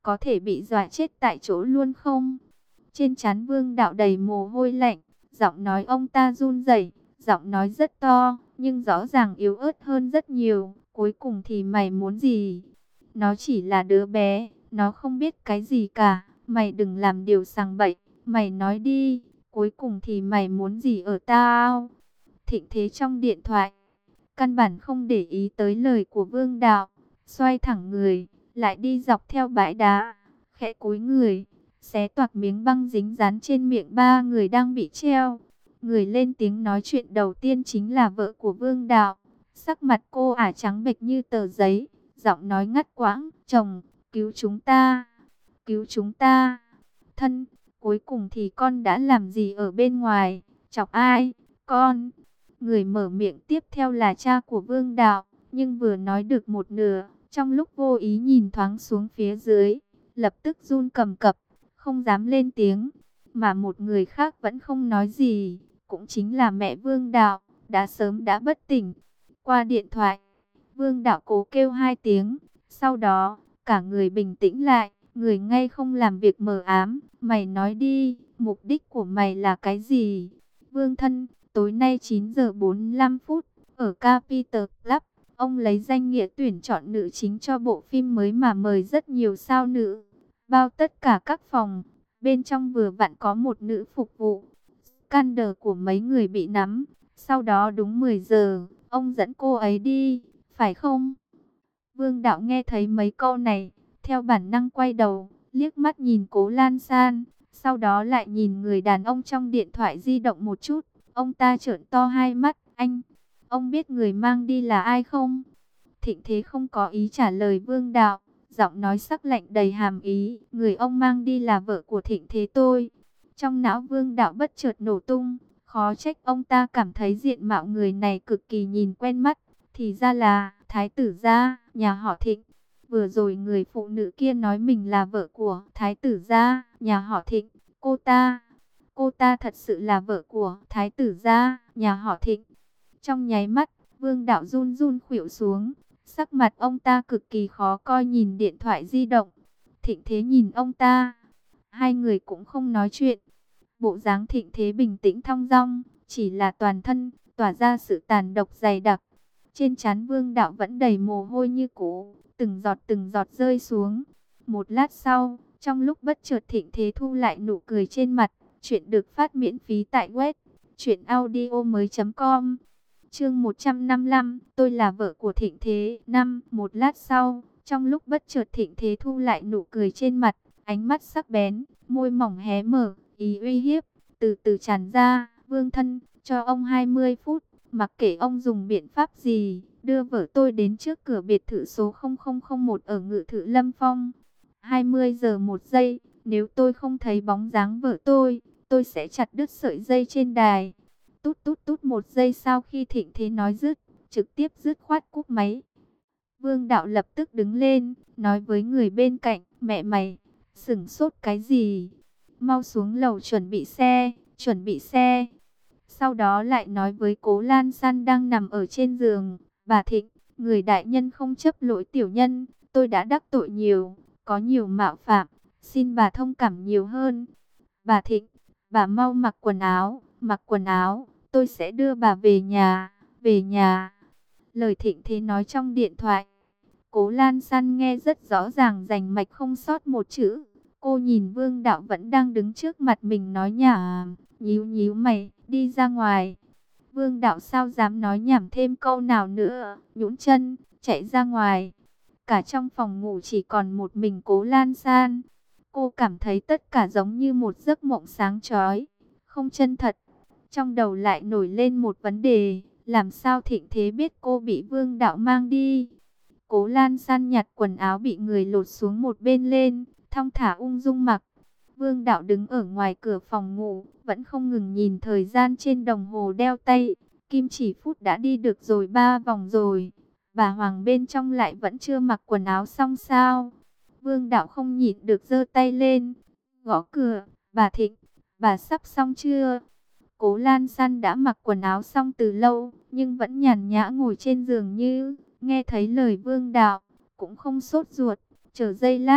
có thể bị dọa chết tại chỗ luôn không? Trên trán Vương Đạo đầy mồ hôi lạnh, giọng nói ông ta run rẩy, giọng nói rất to, nhưng rõ ràng yếu ớt hơn rất nhiều. Cuối cùng thì mày muốn gì? Nó chỉ là đứa bé, nó không biết cái gì cả, mày đừng làm điều sằng bậy, mày nói đi, cuối cùng thì mày muốn gì ở tao? Thịnh Thế trong điện thoại, căn bản không để ý tới lời của Vương Đạo, xoay thẳng người, lại đi dọc theo bãi đá, khẽ cúi người, xé toạc miếng băng dính dán trên miệng ba người đang bị treo. Người lên tiếng nói chuyện đầu tiên chính là vợ của Vương Đạo. Sắc mặt cô ả trắng bệch như tờ giấy, giọng nói ngắt quãng, chồng, cứu chúng ta, cứu chúng ta. Thân, cuối cùng thì con đã làm gì ở bên ngoài, chọc ai, con? Người mở miệng tiếp theo là cha của Vương Đạo, nhưng vừa nói được một nửa, trong lúc vô ý nhìn thoáng xuống phía dưới, lập tức run cầm cập, không dám lên tiếng. Mà một người khác vẫn không nói gì, cũng chính là mẹ Vương Đạo, đã sớm đã bất tỉnh. Qua điện thoại, Vương Đạo cố kêu hai tiếng, sau đó, cả người bình tĩnh lại, người ngay không làm việc mờ ám. Mày nói đi, mục đích của mày là cái gì? Vương thân, tối nay chín giờ bốn mươi lăm phút, ở Capital Club, ông lấy danh nghĩa tuyển chọn nữ chính cho bộ phim mới mà mời rất nhiều sao nữ, bao tất cả các phòng. Bên trong vừa vặn có một nữ phục vụ. Scandal của mấy người bị nắm. Sau đó đúng mười giờ, ông dẫn cô ấy đi, phải không? Vương Đạo nghe thấy mấy câu này, theo bản năng quay đầu, liếc mắt nhìn Cố Lan San, sau đó lại nhìn người đàn ông trong điện thoại di động một chút. Ông ta trợn to hai mắt, anh, ông biết người mang đi là ai không? Thịnh Thế không có ý trả lời Vương Đạo, giọng nói sắc lạnh đầy hàm ý, người ông mang đi là vợ của Thịnh Thế tôi. Trong não Vương Đạo bất chợt nổ tung, khó trách ông ta cảm thấy diện mạo người này cực kỳ nhìn quen mắt, thì ra là Thái tử gia, nhà họ Thịnh. Vừa rồi người phụ nữ kia nói mình là vợ của Thái tử gia, nhà họ Thịnh, cô ta, cô ta thật sự là vợ của Thái tử gia, nhà họ Thịnh. Trong nháy mắt, Vương Đạo run run khuỵu xuống, sắc mặt ông ta cực kỳ khó coi nhìn điện thoại di động. Thịnh Thế nhìn ông ta, hai người cũng không nói chuyện. Bộ dáng Thịnh Thế bình tĩnh thong dong, chỉ là toàn thân tỏa ra sự tàn độc dày đặc. Trên trán Vương Đạo vẫn đầy mồ hôi như cũ, từng giọt từng giọt rơi xuống. Một lát sau, trong lúc bất chợt Thịnh Thế thu lại nụ cười trên mặt. Chuyện được phát miễn phí tại web truyện audio mới chấm com. Chương một trăm năm mươi lăm, tôi là vợ của Thịnh Thế. Năm, một lát sau, trong lúc bất chợt Thịnh Thế thu lại nụ cười trên mặt, ánh mắt sắc bén, môi mỏng hé mở, ý uy hiếp từ từ tràn ra. Vương thân, cho ông hai mươi phút, mặc kệ ông dùng biện pháp gì, đưa vợ tôi đến trước cửa biệt thự số không không không một ở Ngự Thự Lâm Phong. hai mươi giờ một giây, nếu tôi không thấy bóng dáng vợ tôi, tôi sẽ chặt đứt sợi dây trên đài. Tút tút tút một giây sau khi Thịnh Thế nói dứt, trực tiếp dứt khoát cúp máy. Vương Đạo lập tức đứng lên, nói với người bên cạnh, mẹ mày, sửng sốt cái gì? Mau xuống lầu chuẩn bị xe, chuẩn bị xe. Sau đó lại nói với Cố Lan San đang nằm ở trên giường, bà Thịnh, người đại nhân không chấp lỗi tiểu nhân, tôi đã đắc tội nhiều, có nhiều mạo phạm, xin bà thông cảm nhiều hơn. Bà Thịnh, bà mau mặc quần áo, mặc quần áo, tôi sẽ đưa bà về nhà, về nhà. Lời Thịnh Thế nói trong điện thoại, Cố Lan San nghe rất rõ ràng rành mạch không sót một chữ. Cô nhìn Vương Đạo vẫn đang đứng trước mặt mình nói nhảm, nhíu nhíu mày, đi ra ngoài. Vương Đạo sao dám nói nhảm thêm câu nào nữa, nhũn chân, chạy ra ngoài. Cả trong phòng ngủ chỉ còn một mình Cố Lan San. Cô cảm thấy tất cả giống như một giấc mộng sáng chói, không chân thật. Trong đầu lại nổi lên một vấn đề, làm sao Thịnh Thế biết cô bị Vương Đạo mang đi? Cố Lan San nhặt quần áo bị người lột xuống một bên lên, thong thả ung dung mặc. Vương Đạo đứng ở ngoài cửa phòng ngủ, vẫn không ngừng nhìn thời gian trên đồng hồ đeo tay. Kim chỉ phút đã đi được rồi ba vòng rồi. Bà Hoàng bên trong lại vẫn chưa mặc quần áo xong sao? Vương Đạo không nhịn được giơ tay lên, gõ cửa. Bà Thịnh, bà sắp xong chưa? Cố Lan San đã mặc quần áo xong từ lâu, nhưng vẫn nhàn nhã ngồi trên giường như nghe thấy lời Vương Đạo, cũng không sốt ruột. Chờ giây lát,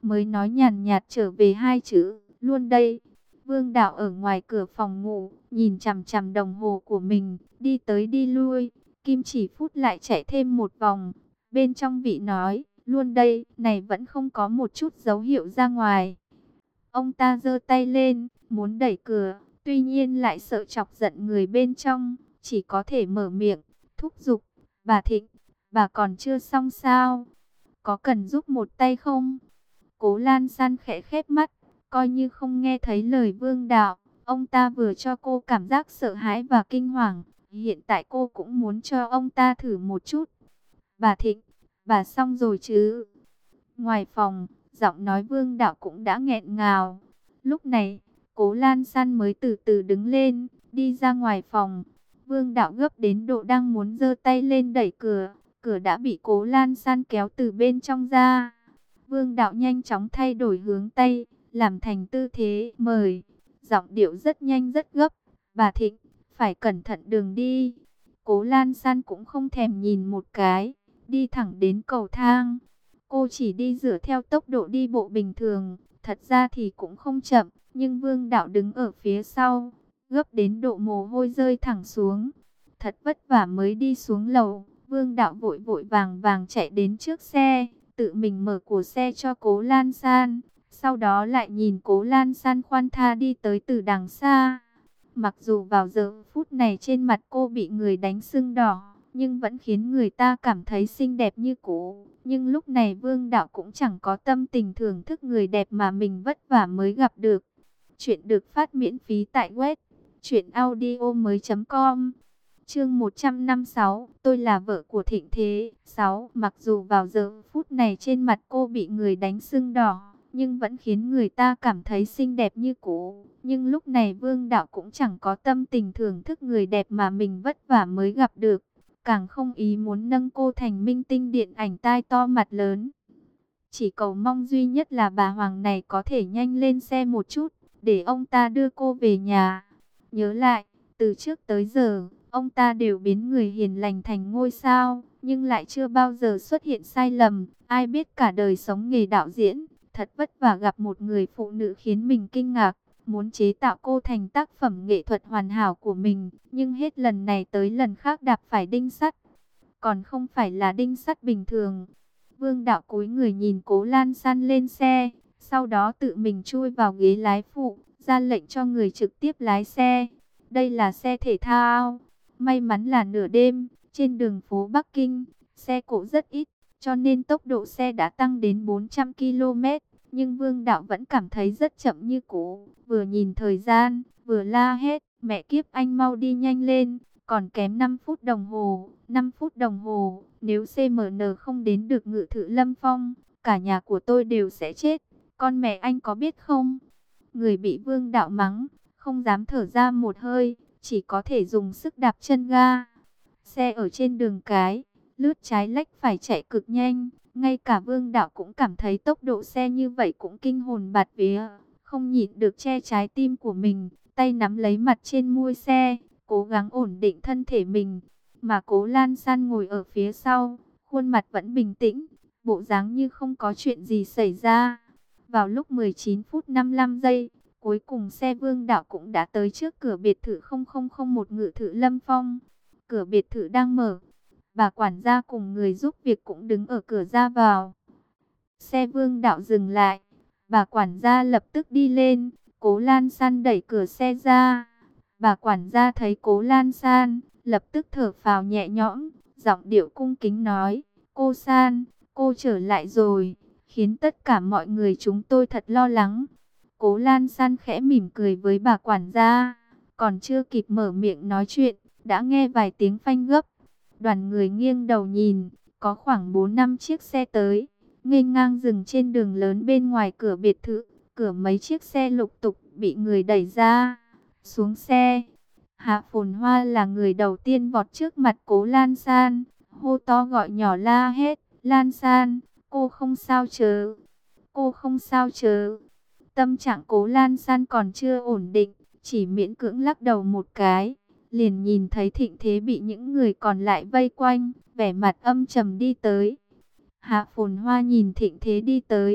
mới nói nhàn nhạt trở về hai chữ, luôn đây. Vương Đạo ở ngoài cửa phòng ngủ, nhìn chằm chằm đồng hồ của mình, đi tới đi lui, kim chỉ phút lại chạy thêm một vòng. Bên trong vị nói, luôn đây, này vẫn không có một chút dấu hiệu ra ngoài. Ông ta giơ tay lên, muốn đẩy cửa, tuy nhiên lại sợ chọc giận người bên trong, chỉ có thể mở miệng, thúc giục, bà Thịnh, bà còn chưa xong sao? Có cần giúp một tay không? Cố Lan San khẽ khép mắt, coi như không nghe thấy lời Vương Đạo. Ông ta vừa cho cô cảm giác sợ hãi và kinh hoàng, hiện tại cô cũng muốn cho ông ta thử một chút. Bà Thịnh, bà xong rồi chứ? Ngoài phòng, giọng nói Vương Đạo cũng đã nghẹn ngào. Lúc này, Cố Lan San mới từ từ đứng lên, đi ra ngoài phòng. Vương Đạo gấp đến độ đang muốn giơ tay lên đẩy cửa, cửa đã bị Cố Lan San kéo từ bên trong ra. Vương Đạo nhanh chóng thay đổi hướng tay, làm thành tư thế mời, giọng điệu rất nhanh rất gấp. Bà Thịnh, phải cẩn thận đường đi. Cố Lan San cũng không thèm nhìn một cái, đi thẳng đến cầu thang. Cô chỉ đi dựa theo tốc độ đi bộ bình thường, thật ra thì cũng không chậm, nhưng Vương Đạo đứng ở phía sau, gấp đến độ mồ hôi rơi thẳng xuống. Thật vất vả mới đi xuống lầu, Vương Đạo vội vội vàng vàng chạy đến trước xe, tự mình mở cửa xe cho Cố Lan San, sau đó lại nhìn Cố Lan San khoan tha đi tới từ đằng xa. Mặc dù vào giờ phút này trên mặt cô bị người đánh sưng đỏ, nhưng vẫn khiến người ta cảm thấy xinh đẹp như cũ. Nhưng lúc này Vương Đạo cũng chẳng có tâm tình thưởng thức người đẹp mà mình vất vả mới gặp được. Chuyện được phát miễn phí tại web truyện audio mới chấm com. Chương một trăm năm mươi sáu, tôi là vợ của Thịnh Thế. sáu. Mặc dù vào giờ phút này trên mặt cô bị người đánh sưng đỏ, nhưng vẫn khiến người ta cảm thấy xinh đẹp như cũ. Nhưng lúc này Vương Đạo cũng chẳng có tâm tình thưởng thức người đẹp mà mình vất vả mới gặp được, càng không ý muốn nâng cô thành minh tinh điện ảnh tai to mặt lớn. Chỉ cầu mong duy nhất là bà Hoàng này có thể nhanh lên xe một chút, để ông ta đưa cô về nhà. Nhớ lại, từ trước tới giờ, ông ta đều biến người hiền lành thành ngôi sao, nhưng lại chưa bao giờ xuất hiện sai lầm. Ai biết cả đời sống nghề đạo diễn, thật vất vả gặp một người phụ nữ khiến mình kinh ngạc, muốn chế tạo cô thành tác phẩm nghệ thuật hoàn hảo của mình, nhưng hết lần này tới lần khác đạp phải đinh sắt, còn không phải là đinh sắt bình thường. Vương Đạo cúi người nhìn Cố Lan San lên xe, sau đó tự mình chui vào ghế lái phụ, ra lệnh cho người trực tiếp lái xe. Đây là xe thể thao. May mắn là nửa đêm, trên đường phố Bắc Kinh, xe cộ rất ít, cho nên tốc độ xe đã tăng đến bốn trăm ki lô mét. Nhưng Vương Đạo vẫn cảm thấy rất chậm như cũ. Vừa nhìn thời gian, vừa la hét, mẹ kiếp anh mau đi nhanh lên, còn kém năm phút đồng hồ. năm phút đồng hồ, nếu xê em en không đến được Ngự Thự Lâm Phong, cả nhà của tôi đều sẽ chết. Con mẹ anh có biết không? Người bị Vương Đạo mắng, không dám thở ra một hơi, chỉ có thể dùng sức đạp chân ga. Xe ở trên đường cái, lướt trái lách phải chạy cực nhanh. Ngay cả Vương Đạo cũng cảm thấy tốc độ xe như vậy cũng kinh hồn bạt vía, không nhịn được che trái tim của mình, tay nắm lấy mặt trên mui xe, cố gắng ổn định thân thể mình. Mà Cố Lan San ngồi ở phía sau, khuôn mặt vẫn bình tĩnh, bộ dáng như không có chuyện gì xảy ra. Vào lúc mười chín phút năm mươi lăm giây, cuối cùng xe Vương Đạo cũng đã tới trước cửa biệt thự không không không một Ngự Thự Lâm Phong. Cửa biệt thự đang mở. Bà quản gia cùng người giúp việc cũng đứng ở cửa ra vào. Xe Vương Đạo dừng lại. Bà quản gia lập tức đi lên. Cố Lan San đẩy cửa xe ra. Bà quản gia thấy Cố Lan San, lập tức thở phào nhẹ nhõm, giọng điệu cung kính nói: Cô San, cô trở lại rồi, khiến tất cả mọi người chúng tôi thật lo lắng. Cố Lan San khẽ mỉm cười với bà quản gia, còn chưa kịp mở miệng nói chuyện, đã nghe vài tiếng phanh gấp. Đoàn người nghiêng đầu nhìn, có khoảng bốn năm chiếc xe tới, nghênh ngang dừng trên đường lớn bên ngoài cửa biệt thự. Cửa mấy chiếc xe lục tục bị người đẩy ra. Xuống xe, Hạ Phồn Hoa là người đầu tiên vọt trước mặt Cố Lan San, hô to gọi nhỏ la hét: Lan San, cô không sao chớ, cô không sao chớ. Tâm trạng Cố Lan San còn chưa ổn định, chỉ miễn cưỡng lắc đầu một cái, liền nhìn thấy Thịnh Thế bị những người còn lại vây quanh, vẻ mặt âm trầm đi tới. Hạ Phồn Hoa nhìn Thịnh Thế đi tới,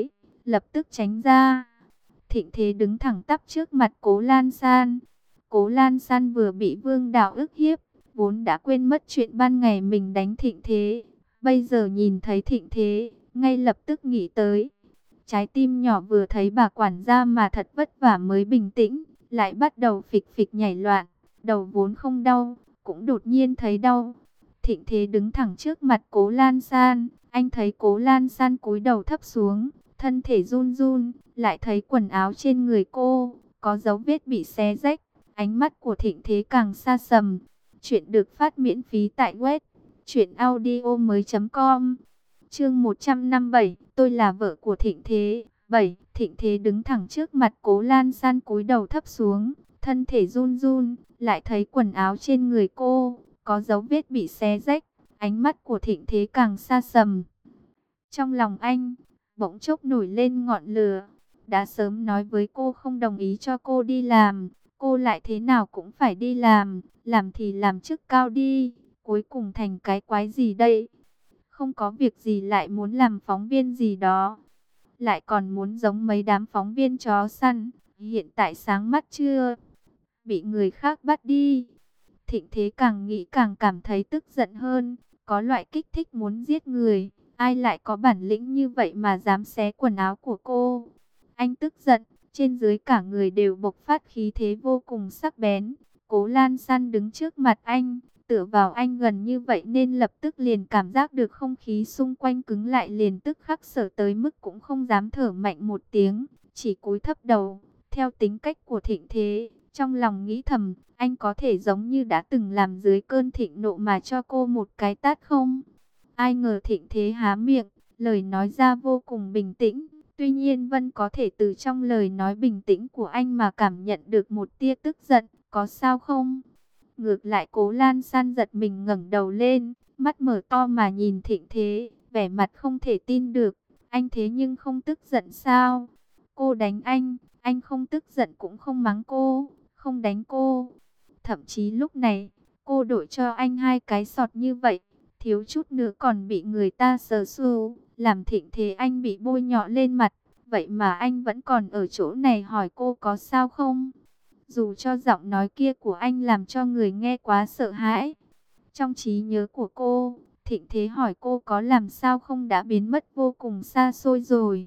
lập tức tránh ra. Thịnh Thế đứng thẳng tắp trước mặt Cố Lan San. Cố Lan San vừa bị Vương Đạo ức hiếp, vốn đã quên mất chuyện ban ngày mình đánh Thịnh Thế. Bây giờ nhìn thấy Thịnh Thế, ngay lập tức nghĩ tới. Trái tim nhỏ vừa thấy bà quản gia mà thật vất vả mới bình tĩnh, lại bắt đầu phịch phịch nhảy loạn. Đầu vốn không đau, cũng đột nhiên thấy đau. Thịnh Thế đứng thẳng trước mặt Cố Lan San. Anh thấy Cố Lan San cúi đầu thấp xuống, thân thể run run, lại thấy quần áo trên người cô có dấu vết bị xé rách. Ánh mắt của Thịnh Thế càng xa sầm. Chuyện được phát miễn phí tại web truyện audio mới chấm com. Chương một trăm năm mươi bảy, tôi là vợ của Thịnh Thế. bảy. Thịnh Thế đứng thẳng trước mặt Cố Lan San cúi đầu thấp xuống, thân thể run run, lại thấy quần áo trên người cô có dấu vết bị xé rách. Ánh mắt của Thịnh Thế càng xa sầm. Trong lòng anh bỗng chốc nổi lên ngọn lửa. Đã sớm nói với cô không đồng ý cho cô đi làm, cô lại thế nào cũng phải đi làm. Làm thì làm chức cao đi, cuối cùng thành cái quái gì đây? Không có việc gì lại muốn làm phóng viên gì đó, lại còn muốn giống mấy đám phóng viên chó săn. Hiện tại sáng mắt chưa? Bị người khác bắt đi. Thịnh Thế càng nghĩ càng cảm thấy tức giận hơn, có loại kích thích muốn giết người. Ai lại có bản lĩnh như vậy mà dám xé quần áo của cô? Anh tức giận, trên dưới cả người đều bộc phát khí thế vô cùng sắc bén. Cố Lan San đứng trước mặt anh, tựa vào anh gần như vậy nên lập tức liền cảm giác được không khí xung quanh cứng lại, liền tức khắc sợ tới mức cũng không dám thở mạnh một tiếng, chỉ cúi thấp đầu. Theo tính cách của Thịnh Thế, trong lòng nghĩ thầm, anh có thể giống như đã từng làm dưới cơn thịnh nộ mà cho cô một cái tát không? Ai ngờ Thịnh Thế há miệng, lời nói ra vô cùng bình tĩnh. Tuy nhiên Vân có thể từ trong lời nói bình tĩnh của anh mà cảm nhận được một tia tức giận. Có sao không? Ngược lại Cố Lan San giật mình ngẩng đầu lên, mắt mở to mà nhìn Thịnh Thế, vẻ mặt không thể tin được. Anh thế nhưng không tức giận sao? Cô đánh anh, anh không tức giận cũng không mắng cô, không đánh cô. Thậm chí lúc này, cô đổi cho anh hai cái sọt như vậy, thiếu chút nữa còn bị người ta sờ xu, làm Thịnh Thế anh bị bôi nhọ lên mặt. Vậy mà anh vẫn còn ở chỗ này hỏi cô có sao không? Dù cho giọng nói kia của anh làm cho người nghe quá sợ hãi. Trong trí nhớ của cô, Thịnh Thế hỏi cô có làm sao không đã biến mất vô cùng xa xôi rồi.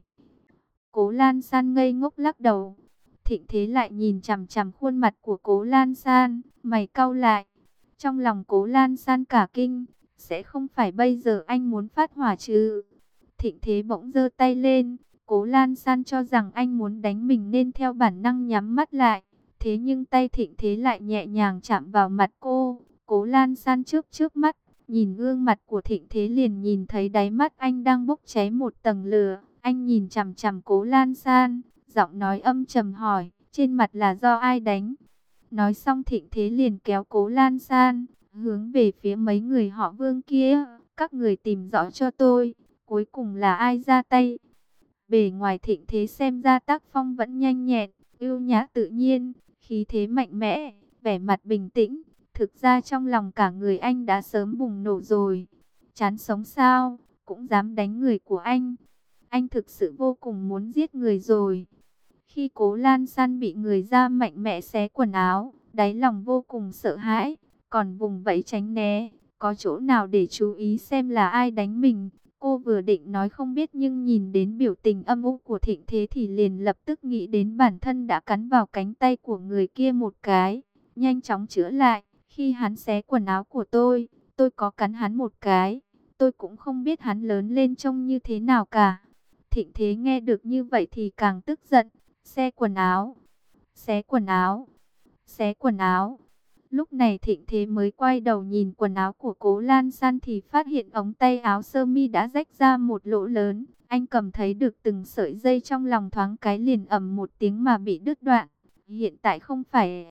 Cố Lan San ngây ngốc lắc đầu. Thịnh Thế lại nhìn chằm chằm khuôn mặt của Cố Lan San, mày cau lại. Trong lòng Cố Lan San cả kinh, sẽ không phải bây giờ anh muốn phát hỏa chứ? Thịnh Thế bỗng giơ tay lên. Cố Lan San cho rằng anh muốn đánh mình nên theo bản năng nhắm mắt lại. Thế nhưng tay Thịnh Thế lại nhẹ nhàng chạm vào mặt cô. Cố Lan San chớp chớp mắt, nhìn gương mặt của Thịnh Thế liền nhìn thấy đáy mắt anh đang bốc cháy một tầng lửa. Anh nhìn chằm chằm Cố Lan San, giọng nói âm trầm hỏi, trên mặt là do ai đánh? Nói xong Thịnh Thế liền kéo Cố Lan San, hướng về phía mấy người họ Vương kia. Các người tìm rõ cho tôi, cuối cùng là ai ra tay? Bề ngoài Thịnh Thế xem ra tác phong vẫn nhanh nhẹn, ưu nhã tự nhiên, khí thế mạnh mẽ, vẻ mặt bình tĩnh. Thực ra trong lòng cả người anh đã sớm bùng nổ rồi. Chán sống sao, cũng dám đánh người của anh. Anh thực sự vô cùng muốn giết người rồi. Khi Cố Lan San bị người ra mạnh mẽ xé quần áo, đáy lòng vô cùng sợ hãi, còn vùng vẫy tránh né, có chỗ nào để chú ý xem là ai đánh mình. Cô vừa định nói không biết nhưng nhìn đến biểu tình âm u của Thịnh Thế thì liền lập tức nghĩ đến bản thân đã cắn vào cánh tay của người kia một cái. Nhanh chóng chữa lại, khi hắn xé quần áo của tôi, tôi có cắn hắn một cái. Tôi cũng không biết hắn lớn lên trông như thế nào cả. Thịnh Thế nghe được như vậy thì càng tức giận. Xé quần áo, xé quần áo, xé quần áo. Lúc này Thịnh Thế mới quay đầu nhìn quần áo của Cố Lan San thì phát hiện ống tay áo sơ mi đã rách ra một lỗ lớn. Anh cầm thấy được từng sợi dây, trong lòng thoáng cái liền ầm một tiếng mà bị đứt đoạn. Hiện tại không phải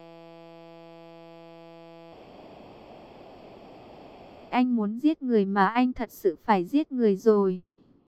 anh muốn giết người mà anh thật sự phải giết người rồi.